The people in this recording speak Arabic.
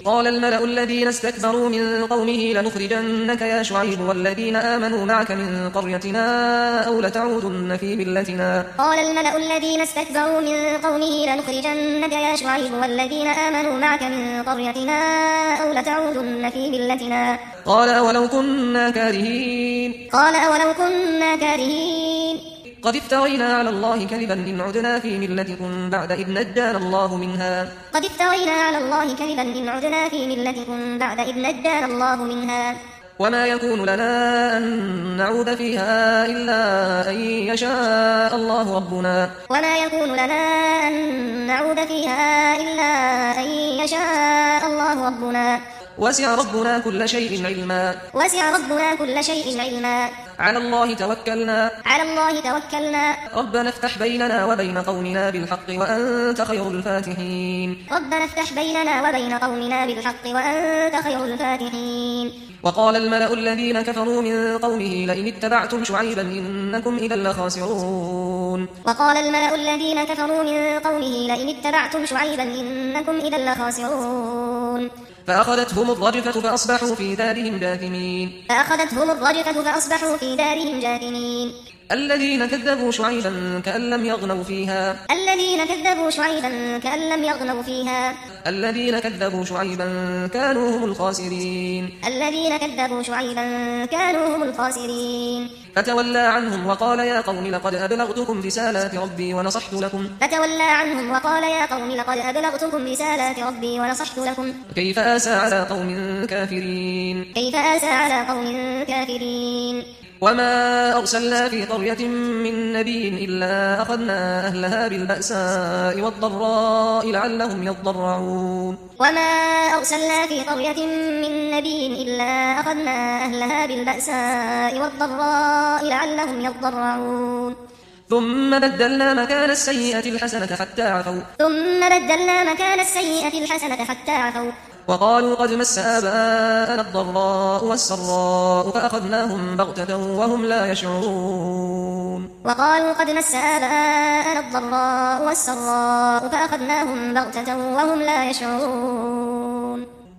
قال الملأ الذين استكبروا من قومه لنخرجنك يا شعيب والذين آمنوا معك من قريتنا أو لتعودن في ملتنا. قال الملأ الذين استكبروا من قومه لنخرجنك يا شعيب والذين آمنوا معك من قريتنا أو لتعودن في ملتنا. قال أولو كنا كارهين. قد افترينا على الله كذبا إن عدنا في ملتكم بعد إذ نجانا الله منها. وما يكون لنا أن نعود فيها إلا أن يشاء الله ربنا. وسع ربنا كل شيء علما. على الله توكلنا. ربنا افتح بيننا وبين قومنا بالحق وأنت خير الفاتحين. وقال الملأ الذين كفروا من قومه لئن اتبعتم شعيبا إنكم إذا لخاسرون. فأخذتهم الرجفة فأصبحوا في دارهم جاثمين. الذين كذبوا شعيبا كأن لم يغنوا فيها. الذين كذبوا شعيبا كانوا هم الخاسرين. فتولى عنهم وقال يا قوم لقد أبلغتكم رسالات ربي ونصحت لكم. كيف آسى على قوم كافرين. وما أرسلنا في قرية من نبي إلا أخذنا أهلها بالبأساء والضراء لعلهم يضرعون. ثم بدلنا مكان السيئة الحسنة حتى عفوا وقالوا قد مس آباءنا الضراء والسراء فأخذناهم بغتة وهم لا يشعرون.